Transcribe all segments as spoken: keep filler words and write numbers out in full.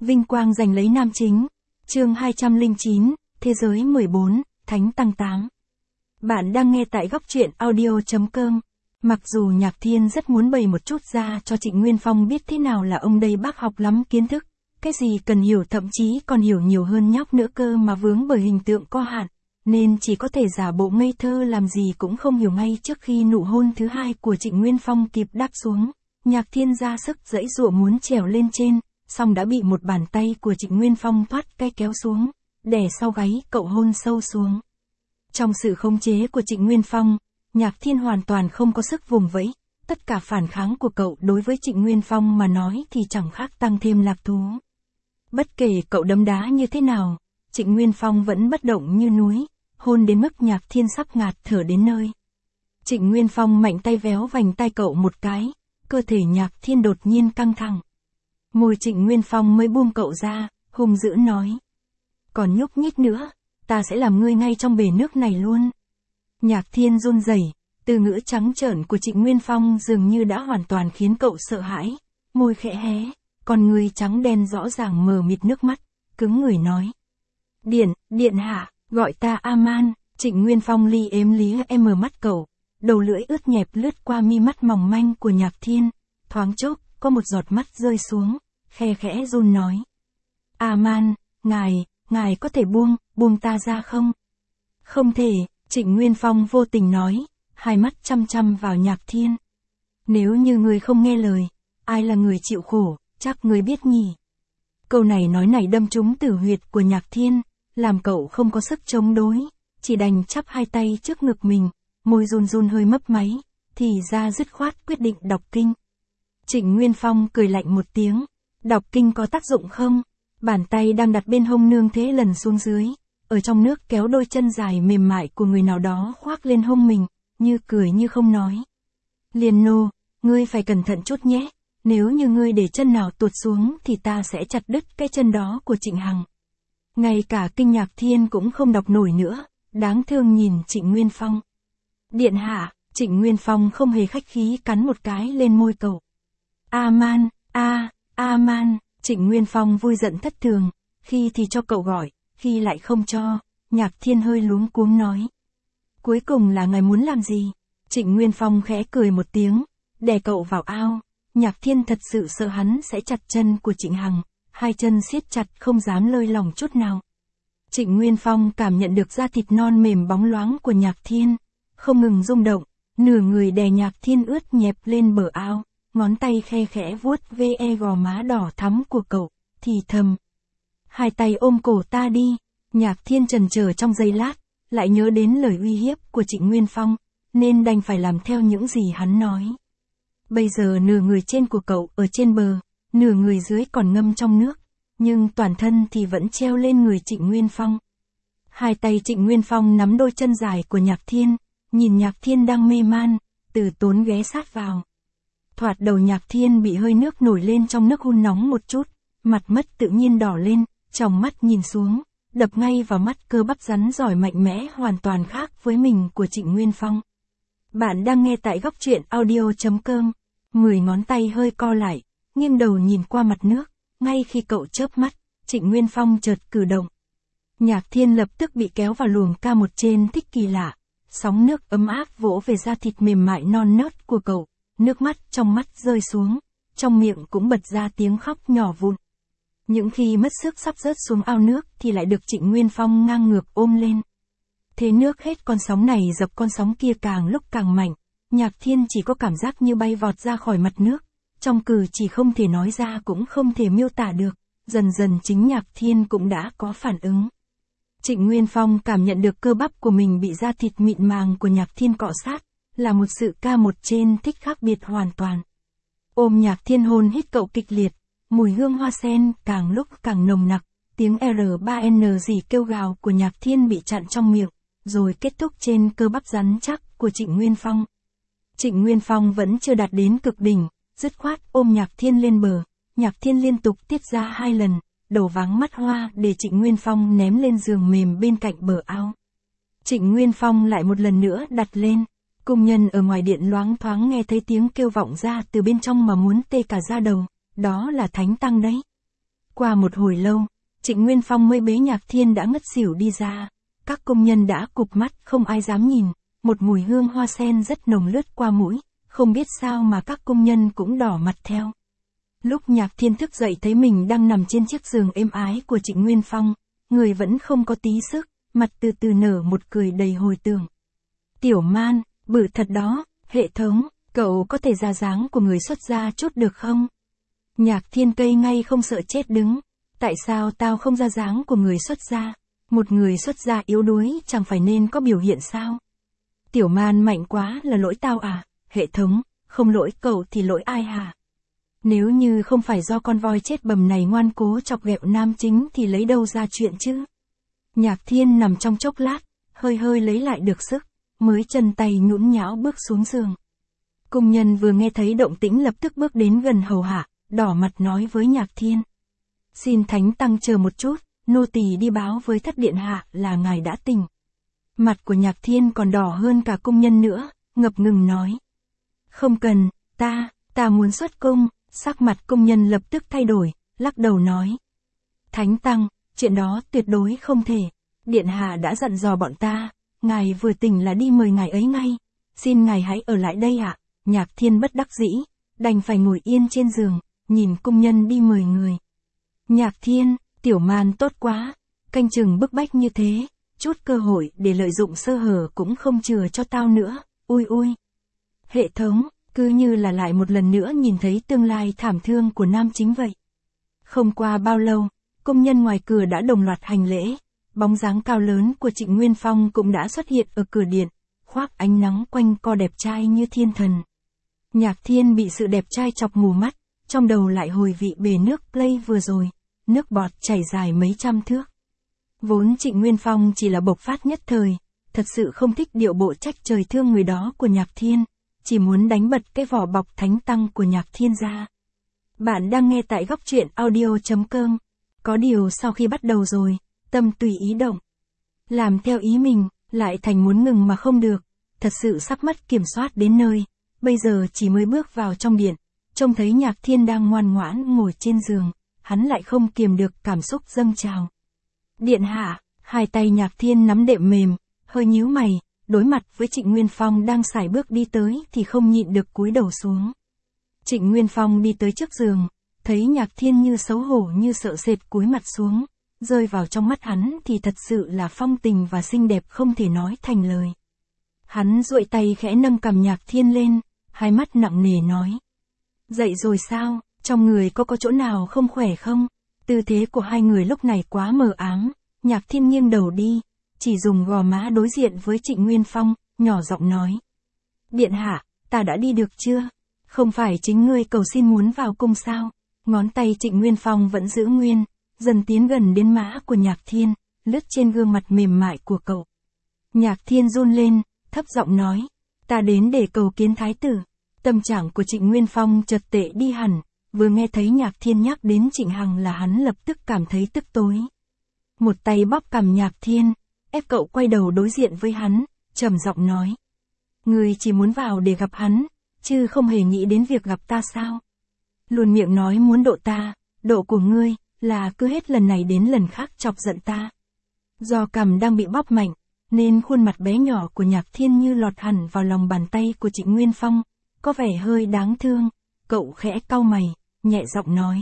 Vinh quang giành lấy nam chính. Chương hai trăm lẻ chín, Thế giới mười bốn, Thánh Tăng tám. Bạn đang nghe tại góc truyện audio chấm com. Mặc dù Nhạc Thiên rất muốn bày một chút ra cho Trịnh Nguyên Phong biết thế nào là ông đây bác học lắm kiến thức, cái gì cần hiểu thậm chí còn hiểu nhiều hơn nhóc nữa cơ mà vướng bởi hình tượng có hạn, nên chỉ có thể giả bộ ngây thơ làm gì cũng không hiểu ngay trước khi nụ hôn thứ hai của Trịnh Nguyên Phong kịp đáp xuống. Nhạc Thiên ra sức giãy giụa muốn trèo lên trên, song đã bị một bàn tay của Trịnh Nguyên Phong thoát cái kéo xuống, đè sau gáy cậu hôn sâu xuống. Trong sự khống chế của Trịnh Nguyên Phong, Nhạc Thiên hoàn toàn không có sức vùng vẫy, tất cả phản kháng của cậu đối với Trịnh Nguyên Phong mà nói thì chẳng khác tăng thêm lạc thú. Bất kể cậu đấm đá như thế nào, Trịnh Nguyên Phong vẫn bất động như núi, hôn đến mức Nhạc Thiên sắp ngạt thở đến nơi. Trịnh Nguyên Phong mạnh tay véo vành tay cậu một cái, cơ thể Nhạc Thiên đột nhiên căng thẳng. Môi Trịnh Nguyên Phong mới buông cậu ra, hung dữ nói. Còn nhúc nhích nữa, ta sẽ làm ngươi ngay trong bể nước này luôn. Nhạc Thiên run rẩy, từ ngữ trắng trợn của Trịnh Nguyên Phong dường như đã hoàn toàn khiến cậu sợ hãi, môi khẽ hé, con người trắng đen rõ ràng mờ mịt nước mắt, cứng người nói. Điện, điện hạ, gọi ta A-man. Trịnh Nguyên Phong li ếm lí em mở mắt cậu, đầu lưỡi ướt nhẹp lướt qua mi mắt mỏng manh của Nhạc Thiên, thoáng chốc, có một giọt mắt rơi xuống, khe khẽ run nói. A-man, ngài, ngài có thể buông, buông ta ra không? Không thể, Trịnh Nguyên Phong vô tình nói, hai mắt chăm chăm vào Nhạc Thiên. Nếu như người không nghe lời, ai là người chịu khổ, chắc người biết nhỉ. Câu này nói này đâm trúng tử huyệt của Nhạc Thiên, làm cậu không có sức chống đối, chỉ đành chắp hai tay trước ngực mình, môi run run hơi mấp máy, thì ra dứt khoát quyết định đọc kinh. Trịnh Nguyên Phong cười lạnh một tiếng, đọc kinh có tác dụng không? Bàn tay đang đặt bên hông nương thế lần xuống dưới, ở trong nước kéo đôi chân dài mềm mại của người nào đó khoác lên hông mình, như cười như không nói. Liên nô, ngươi phải cẩn thận chút nhé, nếu như ngươi để chân nào tuột xuống thì ta sẽ chặt đứt cái chân đó của Trịnh Hằng. Ngay cả kinh Nhạc Thiên cũng không đọc nổi nữa, đáng thương nhìn Trịnh Nguyên Phong. Điện hạ, Trịnh Nguyên Phong không hề khách khí cắn một cái lên môi cậu. A-man, a, A-man, Trịnh Nguyên Phong vui giận thất thường, khi thì cho cậu gọi, khi lại không cho. Nhạc Thiên hơi luống cuống nói. Cuối cùng là ngài muốn làm gì? Trịnh Nguyên Phong khẽ cười một tiếng, đè cậu vào ao. Nhạc Thiên thật sự sợ hắn sẽ chặt chân của Trịnh Hằng, hai chân siết chặt không dám lơi lỏng chút nào. Trịnh Nguyên Phong cảm nhận được da thịt non mềm bóng loáng của Nhạc Thiên, không ngừng rung động, nửa người đè Nhạc Thiên ướt nhẹp lên bờ ao, ngón tay khe khẽ vuốt ve gò má đỏ thắm của cậu, thì thầm. Hai tay ôm cổ ta đi. Nhạc Thiên chần chờ trong giây lát, lại nhớ đến lời uy hiếp của Trịnh Nguyên Phong, nên đành phải làm theo những gì hắn nói. Bây giờ nửa người trên của cậu ở trên bờ, nửa người dưới còn ngâm trong nước, nhưng toàn thân thì vẫn treo lên người Trịnh Nguyên Phong. Hai tay Trịnh Nguyên Phong nắm đôi chân dài của Nhạc Thiên, nhìn Nhạc Thiên đang mê man, từ tốn ghé sát vào. Thoạt đầu Nhạc Thiên bị hơi nước nổi lên trong nước hun nóng một chút, mặt mất tự nhiên đỏ lên, tròng mắt nhìn xuống, đập ngay vào mắt cơ bắp rắn giỏi mạnh mẽ hoàn toàn khác với mình của Trịnh Nguyên Phong. Bạn đang nghe tại góc truyện audio chấm com. Mười ngón tay hơi co lại, nghiêng đầu nhìn qua mặt nước, ngay khi cậu chớp mắt, Trịnh Nguyên Phong chợt cử động. Nhạc Thiên lập tức bị kéo vào luồng ca một trên thích kỳ lạ, sóng nước ấm áp vỗ về da thịt mềm mại non nớt của cậu, nước mắt trong mắt rơi xuống, trong miệng cũng bật ra tiếng khóc nhỏ vụn. Những khi mất sức sắp rớt xuống ao nước thì lại được Trịnh Nguyên Phong ngang ngược ôm lên. Thế nước hết con sóng này dập con sóng kia càng lúc càng mạnh, Nhạc Thiên chỉ có cảm giác như bay vọt ra khỏi mặt nước, trong cử chỉ không thể nói ra cũng không thể miêu tả được, dần dần chính Nhạc Thiên cũng đã có phản ứng. Trịnh Nguyên Phong cảm nhận được cơ bắp của mình bị da thịt mịn màng của Nhạc Thiên cọ sát, là một sự ca một trên thích khác biệt hoàn toàn. Ôm Nhạc Thiên hôn hít cậu kịch liệt, mùi hương hoa sen càng lúc càng nồng nặc, tiếng R ba N gì kêu gào của Nhạc Thiên bị chặn trong miệng, rồi kết thúc trên cơ bắp rắn chắc của Trịnh Nguyên Phong. Trịnh Nguyên Phong vẫn chưa đạt đến cực đỉnh, dứt khoát ôm Nhạc Thiên lên bờ, Nhạc Thiên liên tục tiết ra hai lần, đầu váng mắt hoa để Trịnh Nguyên Phong ném lên giường mềm bên cạnh bờ ao. Trịnh Nguyên Phong lại một lần nữa đặt lên, cung nhân ở ngoài điện loáng thoáng nghe thấy tiếng kêu vọng ra từ bên trong mà muốn tê cả da đầu, đó là Thánh Tăng đấy. Qua một hồi lâu, Trịnh Nguyên Phong mới bế Nhạc Thiên đã ngất xỉu đi ra. Các công nhân đã cụp mắt không ai dám nhìn, một mùi hương hoa sen rất nồng lướt qua mũi, không biết sao mà các công nhân cũng đỏ mặt theo. Lúc Nhạc Thiên thức dậy thấy mình đang nằm trên chiếc giường êm ái của Trịnh Nguyên Phong, người vẫn không có tí sức, mặt từ từ nở một cười đầy hồi tưởng. Tiểu Man, bự thật đó, hệ thống, cậu có thể ra dáng của người xuất gia chút được không? Nhạc Thiên cây ngay không sợ chết đứng. Tại sao tao không ra dáng của người xuất gia? Một người xuất gia yếu đuối chẳng phải nên có biểu hiện sao? Tiểu Man mạnh quá là lỗi tao à? Hệ thống, không lỗi cậu thì lỗi ai hả? Nếu như không phải do con voi chết bầm này ngoan cố chọc ghẹo nam chính thì lấy đâu ra chuyện chứ? Nhạc Thiên nằm trong chốc lát, hơi hơi lấy lại được sức, mới chân tay nhũn nhão bước xuống giường. Công nhân vừa nghe thấy động tĩnh lập tức bước đến gần hầu hạ, đỏ mặt nói với Nhạc Thiên. Xin Thánh Tăng chờ một chút, nô tỳ đi báo với Thất Điện Hạ là ngài đã tỉnh. Mặt của Nhạc Thiên còn đỏ hơn cả công nhân nữa, ngập ngừng nói. Không cần, ta, ta muốn xuất cung. Sắc mặt công nhân lập tức thay đổi, lắc đầu nói. Thánh Tăng, chuyện đó tuyệt đối không thể. Điện Hạ đã dặn dò bọn ta, ngài vừa tỉnh là đi mời ngài ấy ngay. Xin ngài hãy ở lại đây ạ. Nhạc Thiên bất đắc dĩ, đành phải ngồi yên trên giường, nhìn công nhân đi mời người. Nhạc Thiên, Tiểu Man tốt quá, canh chừng bức bách như thế, chút cơ hội để lợi dụng sơ hở cũng không chừa cho tao nữa, ui ui. Hệ thống, cứ như là lại một lần nữa nhìn thấy tương lai thảm thương của nam chính vậy. Không qua bao lâu, công nhân ngoài cửa đã đồng loạt hành lễ, bóng dáng cao lớn của Trịnh Nguyên Phong cũng đã xuất hiện ở cửa điện, khoác ánh nắng quanh co đẹp trai như thiên thần. Nhạc Thiên bị sự đẹp trai chọc mù mắt, trong đầu lại hồi vị bể nước play vừa rồi, nước bọt chảy dài mấy trăm thước. Vốn Trịnh Nguyên Phong chỉ là bộc phát nhất thời, thật sự không thích điệu bộ trách trời thương người đó của Nhạc Thiên, chỉ muốn đánh bật cái vỏ bọc thánh tăng của Nhạc Thiên ra. Bạn đang nghe tại góc truyện audio chấm com. Có điều sau khi bắt đầu rồi, tâm tùy ý động. Làm theo ý mình, lại thành muốn ngừng mà không được, thật sự sắp mất kiểm soát đến nơi. Bây giờ chỉ mới bước vào trong điện, trông thấy Nhạc Thiên đang ngoan ngoãn ngồi trên giường, hắn lại không kiềm được cảm xúc dâng trào. Điện hạ, hai tay Nhạc Thiên nắm đệm mềm, hơi nhíu mày, đối mặt với Trịnh Nguyên Phong đang sải bước đi tới thì không nhịn được cúi đầu xuống. Trịnh Nguyên Phong đi tới trước giường, thấy Nhạc Thiên như xấu hổ như sợ sệt cúi mặt xuống, rơi vào trong mắt hắn thì thật sự là phong tình và xinh đẹp không thể nói thành lời. Hắn duỗi tay khẽ nâng cằm Nhạc Thiên lên, hai mắt nặng nề nói. Dậy rồi sao, trong người có có chỗ nào không khỏe không? Tư thế của hai người lúc này quá mờ ám, Nhạc Thiên nghiêng đầu đi, chỉ dùng gò má đối diện với Trịnh Nguyên Phong, nhỏ giọng nói. Điện hạ, ta đã đi được chưa? Không phải chính ngươi cầu xin muốn vào cung sao? Ngón tay Trịnh Nguyên Phong vẫn giữ nguyên, dần tiến gần đến má của Nhạc Thiên, lướt trên gương mặt mềm mại của cậu. Nhạc Thiên run lên, thấp giọng nói. Ta đến để cầu kiến thái tử. Tâm trạng của Trịnh Nguyên Phong chợt tệ đi hẳn, vừa nghe thấy Nhạc Thiên nhắc đến Trịnh Hằng là hắn lập tức cảm thấy tức tối. Một tay bóp cằm Nhạc Thiên, ép cậu quay đầu đối diện với hắn, trầm giọng nói. Ngươi chỉ muốn vào để gặp hắn, chứ không hề nghĩ đến việc gặp ta sao? Luôn miệng nói muốn độ ta, độ của ngươi, là cứ hết lần này đến lần khác chọc giận ta. Do cằm đang bị bóp mạnh, nên khuôn mặt bé nhỏ của Nhạc Thiên như lọt hẳn vào lòng bàn tay của Trịnh Nguyên Phong, có vẻ hơi đáng thương, cậu khẽ cau mày, nhẹ giọng nói.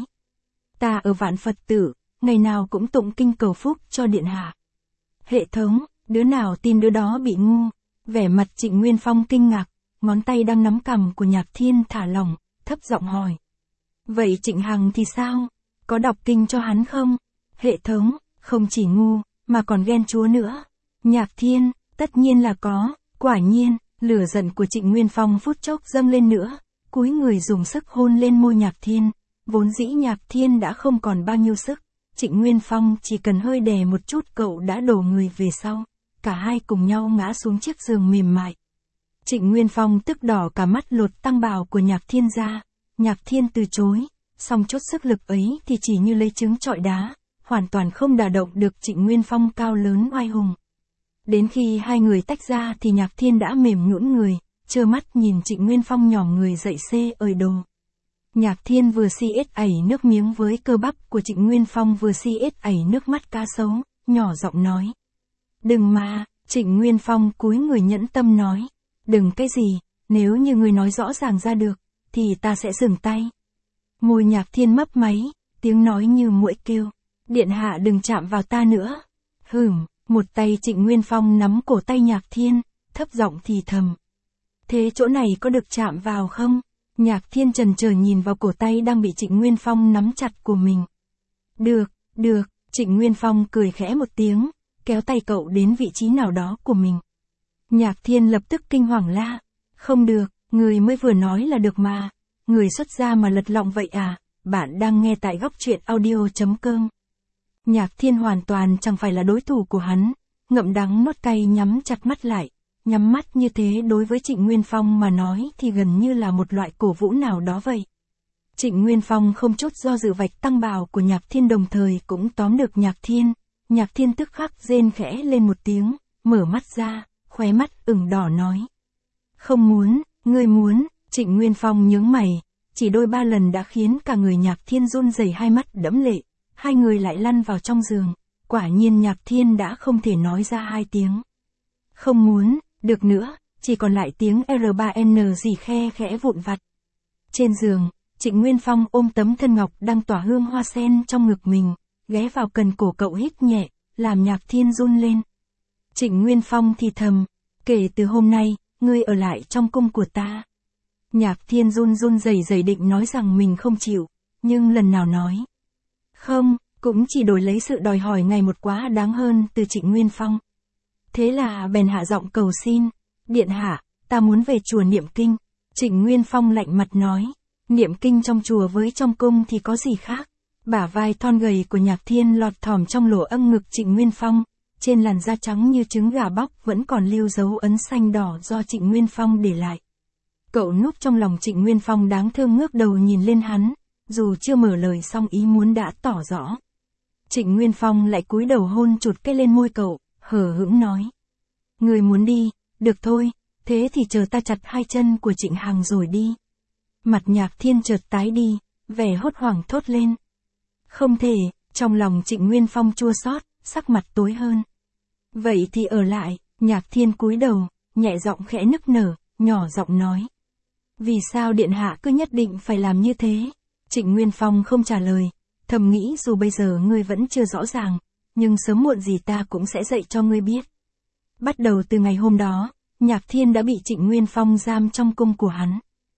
Ta ở Vạn Phật Tử, ngày nào cũng tụng kinh cầu phúc cho điện hạ. Hệ thống, đứa nào tin đứa đó bị ngu, vẻ mặt Trịnh Nguyên Phong kinh ngạc, ngón tay đang nắm cằm của Nhạc Thiên thả lỏng, thấp giọng hỏi. Vậy Trịnh Hằng thì sao? Có đọc kinh cho hắn không? Hệ thống, không chỉ ngu, mà còn ghen chúa nữa. Nhạc Thiên, tất nhiên là có, quả nhiên, lửa giận của Trịnh Nguyên Phong phút chốc dâng lên nữa, cúi người dùng sức hôn lên môi Nhạc Thiên, vốn dĩ Nhạc Thiên đã không còn bao nhiêu sức, Trịnh Nguyên Phong chỉ cần hơi đè một chút cậu đã đổ người về sau, cả hai cùng nhau ngã xuống chiếc giường mềm mại. Trịnh Nguyên Phong tức đỏ cả mắt lột tăng bào của Nhạc Thiên ra, Nhạc Thiên từ chối, song chút sức lực ấy thì chỉ như lấy trứng trọi đá, hoàn toàn không đả động được Trịnh Nguyên Phong cao lớn oai hùng. Đến khi hai người tách ra thì Nhạc Thiên đã mềm nhũn người, trơ mắt nhìn Trịnh Nguyên Phong nhòm người dậy xê ời đồ. Nhạc Thiên vừa si ết ẩy nước miếng với cơ bắp của Trịnh Nguyên Phong vừa si ết ẩy nước mắt cá sấu, nhỏ giọng nói. Đừng mà, Trịnh Nguyên Phong cúi người nhẫn tâm nói. Đừng cái gì, nếu như ngươi nói rõ ràng ra được, thì ta sẽ dừng tay. Môi Nhạc Thiên mấp máy, tiếng nói như muỗi kêu. Điện hạ đừng chạm vào ta nữa. Hửm, một tay Trịnh Nguyên Phong nắm cổ tay Nhạc Thiên, thấp giọng thì thầm. Thế chỗ này có được chạm vào không? Nhạc Thiên trần chờ nhìn vào cổ tay đang bị Trịnh Nguyên Phong nắm chặt của mình. Được, được, Trịnh Nguyên Phong cười khẽ một tiếng, kéo tay cậu đến vị trí nào đó của mình. Nhạc Thiên lập tức kinh hoàng la. Không được, người mới vừa nói là được mà. Người xuất gia mà lật lọng vậy à? Bạn đang nghe tại góc truyện audio.com. Nhạc Thiên hoàn toàn chẳng phải là đối thủ của hắn, ngậm đắng nuốt cay nhắm chặt mắt lại. Nhắm mắt như thế đối với Trịnh Nguyên Phong mà nói thì gần như là một loại cổ vũ nào đó vậy. Trịnh Nguyên Phong không chút do dự vạch tăng bào của Nhạc Thiên đồng thời cũng tóm được Nhạc Thiên. Nhạc Thiên tức khắc rên khẽ lên một tiếng, mở mắt ra, khóe mắt ửng đỏ nói. Không muốn, ngươi muốn, Trịnh Nguyên Phong nhướng mày, chỉ đôi ba lần đã khiến cả người Nhạc Thiên run rẩy hai mắt đẫm lệ, hai người lại lăn vào trong giường, quả nhiên Nhạc Thiên đã không thể nói ra hai tiếng. Không muốn, được nữa, chỉ còn lại tiếng R ba N gì khe khẽ vụn vặt. Trên giường, Trịnh Nguyên Phong ôm tấm thân ngọc đang tỏa hương hoa sen trong ngực mình, ghé vào cần cổ cậu hít nhẹ, làm Nhạc Thiên run lên. Trịnh Nguyên Phong thì thầm, kể từ hôm nay, ngươi ở lại trong cung của ta. Nhạc Thiên run run rẩy rẩy định nói rằng mình không chịu, nhưng lần nào nói. Không, cũng chỉ đổi lấy sự đòi hỏi ngày một quá đáng hơn từ Trịnh Nguyên Phong. Thế là bèn hạ giọng cầu xin, điện hạ, ta muốn về chùa niệm kinh. Trịnh Nguyên Phong lạnh mặt nói, niệm kinh trong chùa với trong cung thì có gì khác. Bả vai thon gầy của Nhạc Thiên lọt thỏm trong lỗ âng ngực Trịnh Nguyên Phong, trên làn da trắng như trứng gà bóc vẫn còn lưu dấu ấn xanh đỏ do Trịnh Nguyên Phong để lại. Cậu núp trong lòng Trịnh Nguyên Phong đáng thương ngước đầu nhìn lên hắn, dù chưa mở lời xong ý muốn đã tỏ rõ. Trịnh Nguyên Phong lại cúi đầu hôn chụt cái lên môi cậu, hờ hững nói. Người muốn đi, được thôi, thế thì chờ ta chặt hai chân của Trịnh Hằng rồi đi. Mặt Nhạc Thiên chợt tái đi, vẻ hốt hoảng thốt lên. Không thể, trong lòng Trịnh Nguyên Phong chua xót, sắc mặt tối hơn. Vậy thì ở lại, Nhạc Thiên cúi đầu, nhẹ giọng khẽ nức nở, nhỏ giọng nói. Vì sao điện hạ cứ nhất định phải làm như thế? Trịnh Nguyên Phong không trả lời, thầm nghĩ dù bây giờ ngươi vẫn chưa rõ ràng, nhưng sớm muộn gì ta cũng sẽ dạy cho ngươi biết. Bắt đầu từ ngày hôm đó, Nhạc Thiên đã bị Trịnh Nguyên Phong giam trong cung của hắn.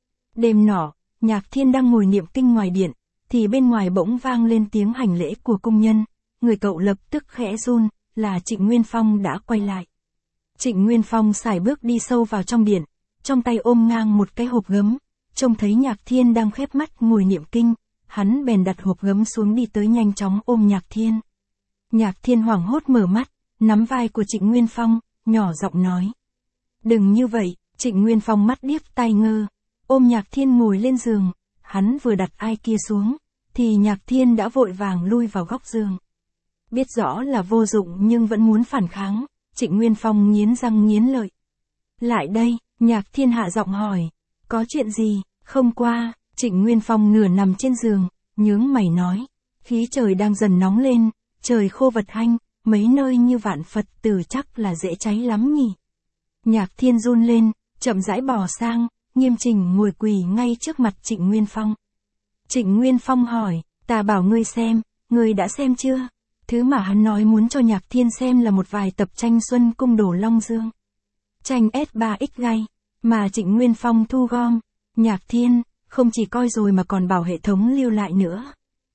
Đêm nọ, Nhạc Thiên đang ngồi niệm kinh ngoài điện, thì bên ngoài bỗng vang lên tiếng hành lễ của cung nhân, người cậu lập tức khẽ run, là Trịnh Nguyên Phong đã quay lại. Trịnh Nguyên Phong sải bước đi sâu vào trong điện, trong tay ôm ngang một cái hộp gấm, trông thấy Nhạc Thiên đang khép mắt ngồi niệm kinh, hắn bèn đặt hộp gấm xuống đi tới nhanh chóng ôm Nhạc Thiên. Nhạc Thiên hoảng hốt mở mắt, nắm vai của Trịnh Nguyên Phong, nhỏ giọng nói. Đừng như vậy, Trịnh Nguyên Phong mắt điếc tai ngơ, ôm Nhạc Thiên ngồi lên giường, hắn vừa đặt ai kia xuống, thì Nhạc Thiên đã vội vàng lui vào góc giường. Biết rõ là vô dụng nhưng vẫn muốn phản kháng, Trịnh Nguyên Phong nghiến răng nghiến lợi. Lại đây, Nhạc Thiên hạ giọng hỏi, có chuyện gì, không qua, Trịnh Nguyên Phong nửa nằm trên giường, nhướng mày nói, khí trời đang dần nóng lên, trời khô vật hanh, mấy nơi như Vạn Phật Tử chắc là dễ cháy lắm nhỉ. Nhạc Thiên run lên, chậm rãi bò sang, nghiêm chỉnh ngồi quỳ ngay trước mặt Trịnh Nguyên Phong. Trịnh Nguyên Phong hỏi, ta bảo ngươi xem, ngươi đã xem chưa? Thứ mà hắn nói muốn cho Nhạc Thiên xem là một vài tập tranh Xuân Cung Đồ Long Dương. Tranh S ba X gay, mà Trịnh Nguyên Phong thu gom. Nhạc Thiên, không chỉ coi rồi mà còn bảo hệ thống lưu lại nữa.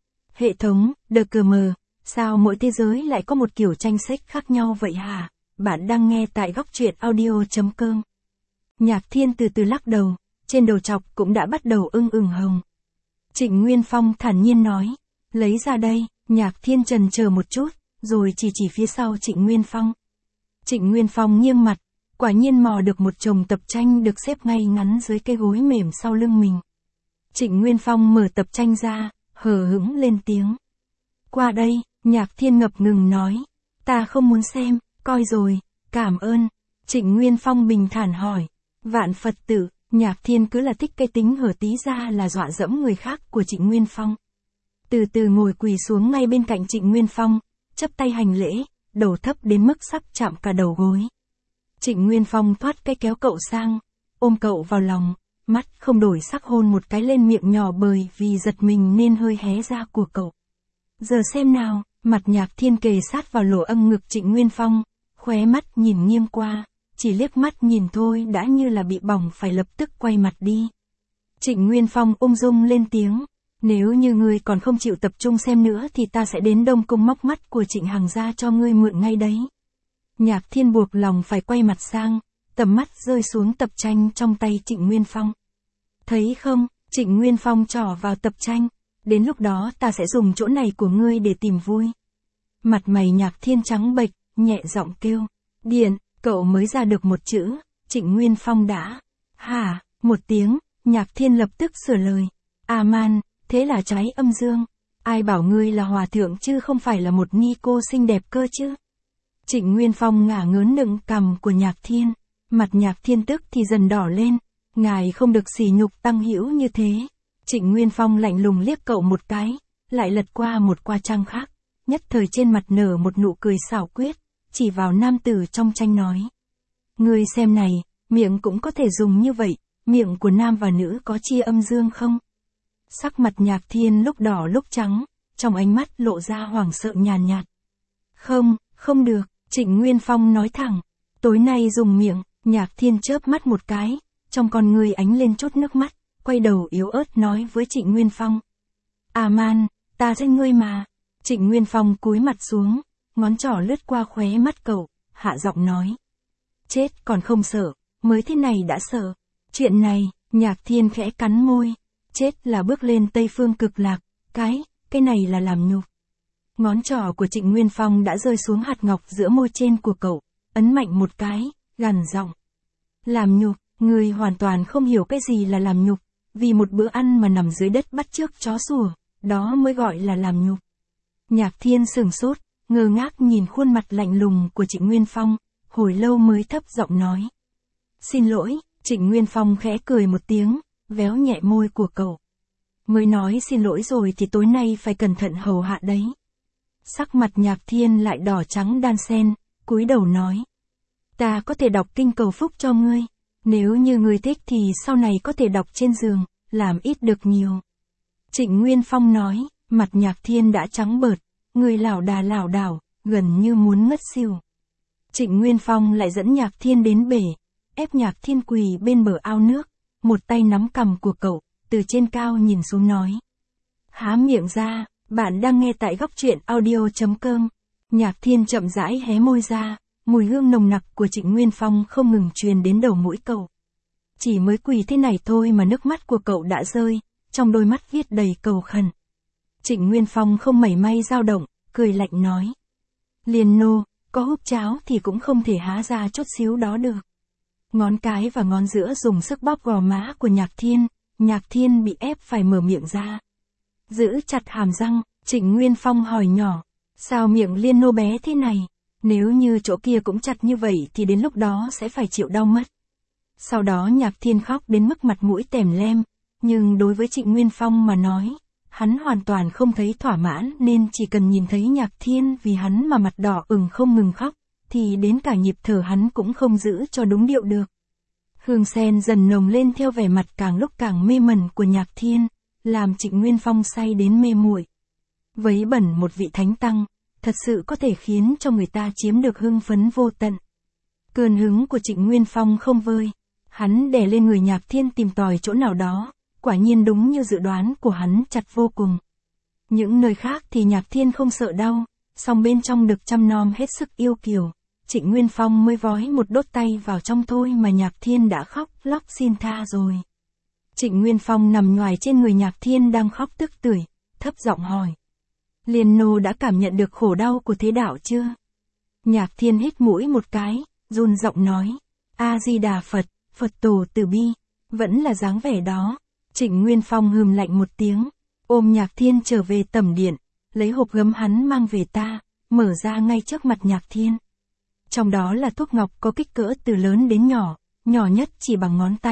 Hệ thống, đờ cờ mờ, sao mỗi thế giới lại có một kiểu tranh sách khác nhau vậy hả? Bạn đang nghe tại góc truyện audio.com. Nhạc Thiên từ từ lắc đầu, trên đầu chọc cũng đã bắt đầu ưng ửng hồng. Trịnh Nguyên Phong thản nhiên nói, lấy ra đây. Nhạc Thiên trần chờ một chút, rồi chỉ chỉ phía sau Trịnh Nguyên Phong. Trịnh Nguyên Phong nghiêng mặt, quả nhiên mò được một chồng tập tranh được xếp ngay ngắn dưới cái gối mềm sau lưng mình. Trịnh Nguyên Phong mở tập tranh ra, hờ hững lên tiếng. Qua đây, Nhạc Thiên ngập ngừng nói, ta không muốn xem, coi rồi, cảm ơn. Trịnh Nguyên Phong bình thản hỏi, Vạn Phật Tử, Nhạc Thiên cứ là thích cái tính hở tí ra là dọa dẫm người khác của Trịnh Nguyên Phong. Từ từ ngồi quỳ xuống ngay bên cạnh Trịnh Nguyên Phong, chắp tay hành lễ, đầu thấp đến mức sắp chạm cả đầu gối. Trịnh Nguyên Phong thoát cái kéo cậu sang, ôm cậu vào lòng, mắt không đổi sắc hôn một cái lên miệng nhỏ bởi vì giật mình nên hơi hé ra của cậu. Giờ xem nào, mặt Nhạc Thiên kề sát vào lỗ âng ngực Trịnh Nguyên Phong, khóe mắt nhìn nghiêng qua, chỉ liếc mắt nhìn thôi đã như là bị bỏng phải lập tức quay mặt đi. Trịnh Nguyên Phong ung dung lên tiếng, nếu như ngươi còn không chịu tập trung xem nữa thì ta sẽ đến Đông Cung móc mắt của Trịnh Hằng ra cho ngươi mượn ngay đấy. Nhạc Thiên buộc lòng phải quay mặt sang, tầm mắt rơi xuống tập tranh trong tay Trịnh Nguyên Phong. Thấy không, Trịnh Nguyên Phong trỏ vào tập tranh, đến lúc đó ta sẽ dùng chỗ này của ngươi để tìm vui. Mặt mày Nhạc Thiên trắng bệch, nhẹ giọng kêu, điện, cậu mới ra được một chữ, Trịnh Nguyên Phong đã, hả, một tiếng, Nhạc Thiên lập tức sửa lời, a man, thế là trái âm dương, ai bảo ngươi là hòa thượng chứ không phải là một ni cô xinh đẹp cơ chứ. Trịnh Nguyên Phong ngả ngớn nựng cằm của Nhạc Thiên, mặt Nhạc Thiên tức thì dần đỏ lên, ngài không được sỉ nhục Tăng Hữu như thế. Trịnh Nguyên Phong lạnh lùng liếc cậu một cái, lại lật qua một qua trang khác, nhất thời trên mặt nở một nụ cười xảo quyệt, chỉ vào nam tử trong tranh nói. Ngươi xem này, miệng cũng có thể dùng như vậy, miệng của nam và nữ có chia âm dương không? Sắc mặt Nhạc Thiên lúc đỏ lúc trắng, trong ánh mắt lộ ra hoảng sợ nhàn nhạt, nhạt. Không, không được, Trịnh Nguyên Phong nói thẳng, tối nay dùng miệng. Nhạc Thiên chớp mắt một cái, trong con người ánh lên chút nước mắt, quay đầu yếu ớt nói với Trịnh Nguyên Phong. À man, ta sẽ ngươi mà. Trịnh Nguyên Phong cúi mặt xuống, ngón trỏ lướt qua khóe mắt cậu, hạ giọng nói. Chết còn không sợ, mới thế này đã sợ. Chuyện này, Nhạc Thiên khẽ cắn môi. Chết là bước lên Tây Phương Cực Lạc, cái, cái này là làm nhục. Ngón trỏ của Trịnh Nguyên Phong đã rơi xuống hạt ngọc giữa môi trên của cậu, ấn mạnh một cái, gằn giọng. Làm nhục, người hoàn toàn không hiểu cái gì là làm nhục, vì một bữa ăn mà nằm dưới đất bắt chước chó sủa, đó mới gọi là làm nhục. Nhạc Thiên sửng sốt, ngơ ngác nhìn khuôn mặt lạnh lùng của Trịnh Nguyên Phong, hồi lâu mới thấp giọng nói. Xin lỗi, Trịnh Nguyên Phong khẽ cười một tiếng, véo nhẹ môi của cậu. Mới nói xin lỗi rồi thì tối nay phải cẩn thận hầu hạ đấy. Sắc mặt Nhạc Thiên lại đỏ trắng đan xen, cúi đầu nói. Ta có thể đọc kinh cầu phúc cho ngươi, nếu như ngươi thích thì sau này có thể đọc trên giường, làm ít được nhiều. Trịnh Nguyên Phong nói, mặt Nhạc Thiên đã trắng bợt, người lảo đà lảo đảo, gần như muốn ngất xỉu. Trịnh Nguyên Phong lại dẫn Nhạc Thiên đến bể, ép Nhạc Thiên quỳ bên bờ ao nước, một tay nắm cằm của cậu, từ trên cao nhìn xuống nói. Há miệng ra, bạn đang nghe tại góc truyện audio chấm com. Nhạc Thiên chậm rãi hé môi ra, mùi hương nồng nặc của Trịnh Nguyên Phong không ngừng truyền đến đầu mũi cậu. Chỉ mới quỳ thế này thôi mà nước mắt của cậu đã rơi, trong đôi mắt viết đầy cầu khẩn. Trịnh Nguyên Phong không mảy may dao động, cười lạnh nói. Liên nô, có húp cháo thì cũng không thể há ra chút xíu đó được. Ngón cái và ngón giữa dùng sức bóp gò má của Nhạc Thiên, Nhạc Thiên bị ép phải mở miệng ra. Giữ chặt hàm răng, Trịnh Nguyên Phong hỏi nhỏ, sao miệng Liên nô bé thế này? Nếu như chỗ kia cũng chặt như vậy thì đến lúc đó sẽ phải chịu đau mất. Sau đó Nhạc Thiên khóc đến mức mặt mũi tèm lem, nhưng đối với Trịnh Nguyên Phong mà nói, hắn hoàn toàn không thấy thỏa mãn nên chỉ cần nhìn thấy Nhạc Thiên vì hắn mà mặt đỏ ửng không ngừng khóc, thì đến cả nhịp thở hắn cũng không giữ cho đúng điệu được. Hương sen dần nồng lên theo vẻ mặt càng lúc càng mê mẩn của Nhạc Thiên, làm Trịnh Nguyên Phong say đến mê muội. Vấy bẩn một vị thánh tăng, thật sự có thể khiến cho người ta chiếm được hưng phấn vô tận. Cơn hứng của Trịnh Nguyên Phong không vơi, hắn đè lên người Nhạc Thiên tìm tòi chỗ nào đó, quả nhiên đúng như dự đoán của hắn chặt vô cùng. Những nơi khác thì Nhạc Thiên không sợ đau, song bên trong được chăm nom hết sức yêu kiều, Trịnh Nguyên Phong mới vói một đốt tay vào trong thôi mà Nhạc Thiên đã khóc lóc xin tha rồi. Trịnh Nguyên Phong nằm nhoài trên người Nhạc Thiên đang khóc tức tưởi, thấp giọng hỏi. Liên nô đã cảm nhận được khổ đau của thế đạo chưa? Nhạc Thiên hít mũi một cái, run giọng nói. A-di-đà Phật, Phật tổ từ bi, vẫn là dáng vẻ đó. Trịnh Nguyên Phong hừm lạnh một tiếng, ôm Nhạc Thiên trở về tẩm điện, lấy hộp gấm hắn mang về ta, mở ra ngay trước mặt Nhạc Thiên. Trong đó là thuốc ngọc có kích cỡ từ lớn đến nhỏ, nhỏ nhất chỉ bằng ngón tay,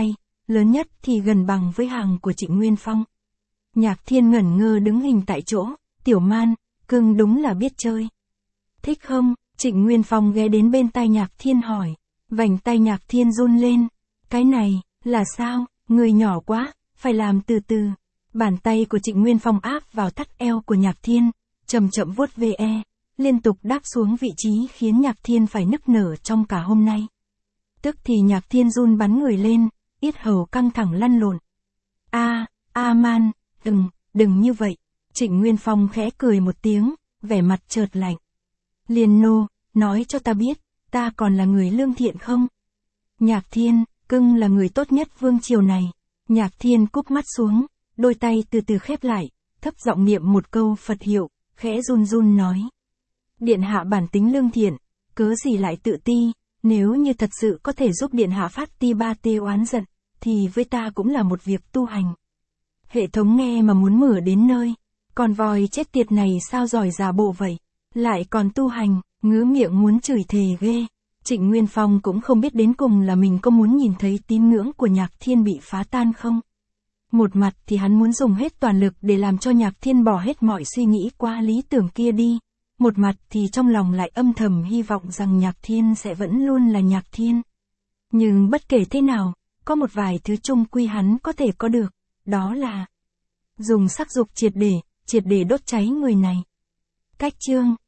lớn nhất thì gần bằng với hàng của Trịnh Nguyên Phong. Nhạc Thiên ngẩn ngơ đứng hình tại chỗ, Tiểu Man, cưng đúng là biết chơi. Thích không? Trịnh Nguyên Phong ghé đến bên tai Nhạc Thiên hỏi. Vành tay Nhạc Thiên run lên. Cái này, là sao? Người nhỏ quá, phải làm từ từ. Bàn tay của Trịnh Nguyên Phong áp vào thắt eo của Nhạc Thiên, chậm chậm vuốt ve, liên tục đáp xuống vị trí khiến Nhạc Thiên phải nức nở trong cả hôm nay. Tức thì Nhạc Thiên run bắn người lên, yết hầu căng thẳng lăn lộn. A, A Man, đừng, đừng như vậy. Trịnh Nguyên Phong khẽ cười một tiếng, vẻ mặt chợt lạnh. Liên nô, nói cho ta biết, ta còn là người lương thiện không? Nhạc Thiên, cưng là người tốt nhất vương triều này. Nhạc Thiên cúp mắt xuống, đôi tay từ từ khép lại, thấp giọng niệm một câu Phật hiệu, khẽ run run nói. Điện hạ bản tính lương thiện, cớ gì lại tự ti, nếu như thật sự có thể giúp điện hạ phát ti ba tê oán giận, thì với ta cũng là một việc tu hành. Hệ thống nghe mà muốn mở đến nơi, con voi chết tiệt này sao giỏi giả bộ vậy, lại còn tu hành, ngứa miệng muốn chửi thề ghê. Trịnh Nguyên Phong cũng không biết đến cùng là mình có muốn nhìn thấy tín ngưỡng của Nhạc Thiên bị phá tan không. Một mặt thì hắn muốn dùng hết toàn lực để làm cho Nhạc Thiên bỏ hết mọi suy nghĩ qua lý tưởng kia đi. Một mặt thì trong lòng lại âm thầm hy vọng rằng Nhạc Thiên sẽ vẫn luôn là Nhạc Thiên. Nhưng bất kể thế nào, có một vài thứ chung quy hắn có thể có được, đó là dùng sắc dục triệt để, triệt để đốt cháy người này. Cách chương